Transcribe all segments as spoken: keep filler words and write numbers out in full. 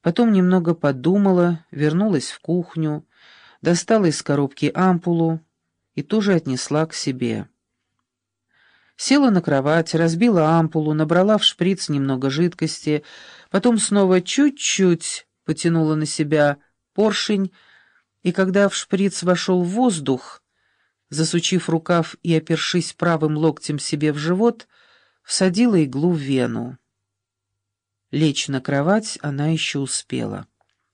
Потом немного подумала, вернулась в кухню, достала из коробки ампулу и тоже отнесла к себе. Села на кровать, разбила ампулу, набрала в шприц немного жидкости, потом снова чуть-чуть потянула на себя поршень, и когда в шприц вошел воздух, засучив рукав и опершись правым локтем себе в живот, всадила иглу в вену. Лечь на кровать она еще успела.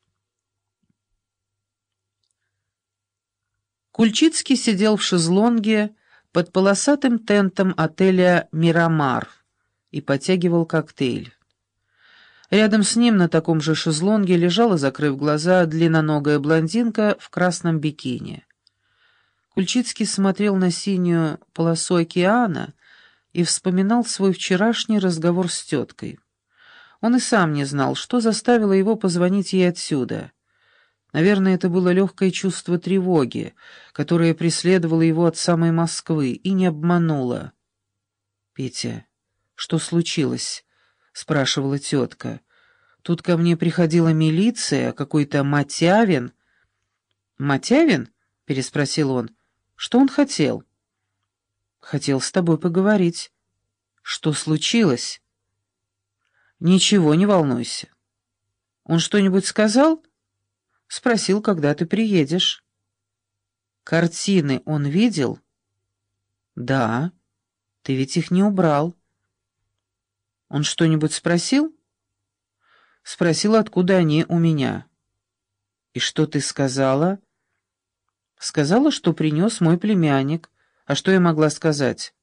Кульчицкий сидел в шезлонге под полосатым тентом отеля «Мирамар» и потягивал коктейль. Рядом с ним на таком же шезлонге лежала, закрыв глаза, длинноногая блондинка в красном бикини. Кульчицкий смотрел на синюю полосу океана и вспоминал свой вчерашний разговор с теткой. Он и сам не знал, что заставило его позвонить ей отсюда. Наверное, это было легкое чувство тревоги, которое преследовало его от самой Москвы и не обмануло. «Петя, что случилось?» — спрашивала тетка. «Тут ко мне приходила милиция, какой-то Матявин». «Матявин?» — переспросил он. «Что он хотел?» «Хотел с тобой поговорить». «Что случилось?» «Ничего, не волнуйся». «Он что-нибудь сказал?» «Спросил, когда ты приедешь». «Картины он видел?» «Да. Ты ведь их не убрал». «Он что-нибудь спросил?» «Спросил, откуда они у меня». «И что ты сказала?» «Сказала, что принес мой племянник. А что я могла сказать?»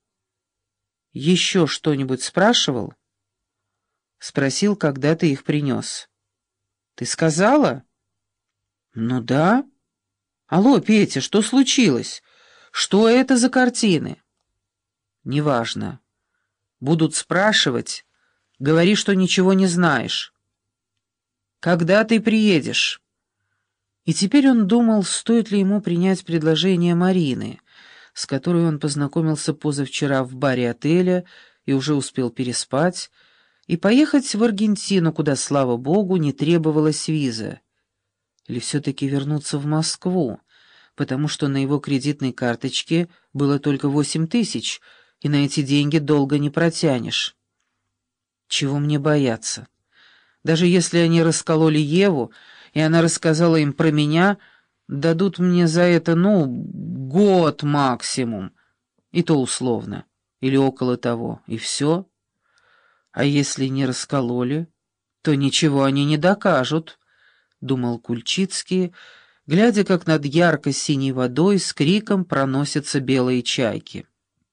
«Еще что-нибудь спрашивал?» «Спросил, когда ты их принес». «Ты сказала?» «Ну да». «Алло, Петя, что случилось? Что это за картины?» «Неважно. Будут спрашивать. Говори, что ничего не знаешь». «Когда ты приедешь?» И теперь он думал, стоит ли ему принять предложение Марины, с которой он познакомился позавчера в баре отеля и уже успел переспать, и поехать в Аргентину, куда, слава богу, не требовалась виза. Или все-таки вернуться в Москву, потому что на его кредитной карточке было только восемь тысяч, и на эти деньги долго не протянешь. Чего мне бояться? Даже если они раскололи Еву, и она рассказала им про меня, дадут мне за это, ну, год максимум, и то условно, или около того, и все. А если не раскололи, то ничего они не докажут, — думал Кульчицкий, глядя, как над ярко-синей водой с криком проносятся белые чайки.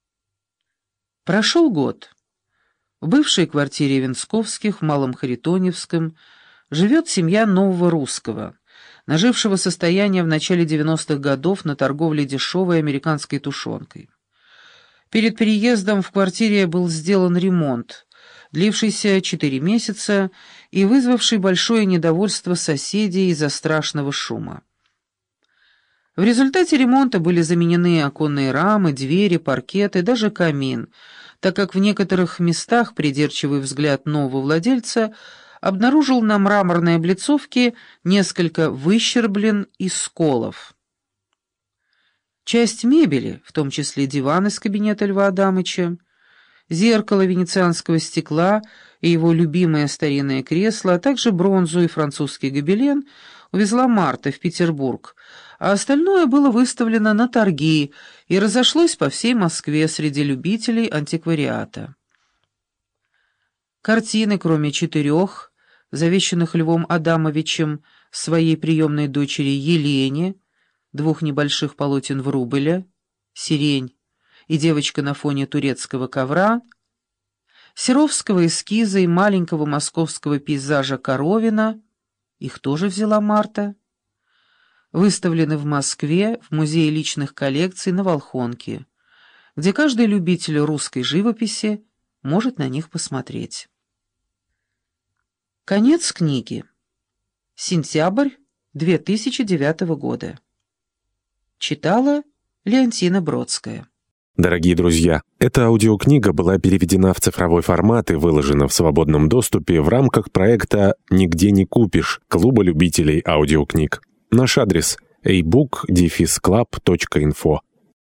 Прошел год. В бывшей квартире Венсковских в Малом Харитоневском живет семья нового русского, нажившего состояние в начале девяностых годов на торговле дешевой американской тушенкой. Перед переездом в квартире был сделан ремонт, длившийся четыре месяца и вызвавший большое недовольство соседей из-за страшного шума. В результате ремонта были заменены оконные рамы, двери, паркет и даже камин, так как в некоторых местах придирчивый взгляд нового владельца обнаружил на мраморной облицовке несколько выщерблен и сколов. Часть мебели, в том числе диван из кабинета Льва Адамыча, зеркало венецианского стекла и его любимое старинное кресло, а также бронзу и французский гобелен увезла Марта в Петербург, а остальное было выставлено на торги и разошлось по всей Москве среди любителей антиквариата. Картины, кроме четырех, завещанных Львом Адамовичем своей приемной дочери Елене, двух небольших полотен Врубеля, «Сирень» и «Девочка на фоне турецкого ковра», серовского эскиза и маленького московского пейзажа Коровина, их тоже взяла Марта, выставлены в Москве в Музее личных коллекций на Волхонке, где каждый любитель русской живописи может на них посмотреть. Конец книги. Сентябрь две тысячи девятого года. Читала Леонтина Бродская. Дорогие друзья, эта аудиокнига была переведена в цифровой формат и выложена в свободном доступе в рамках проекта «Нигде не купишь» Клуба любителей аудиокниг. Наш адрес — эй бук дефис клаб точка инфо.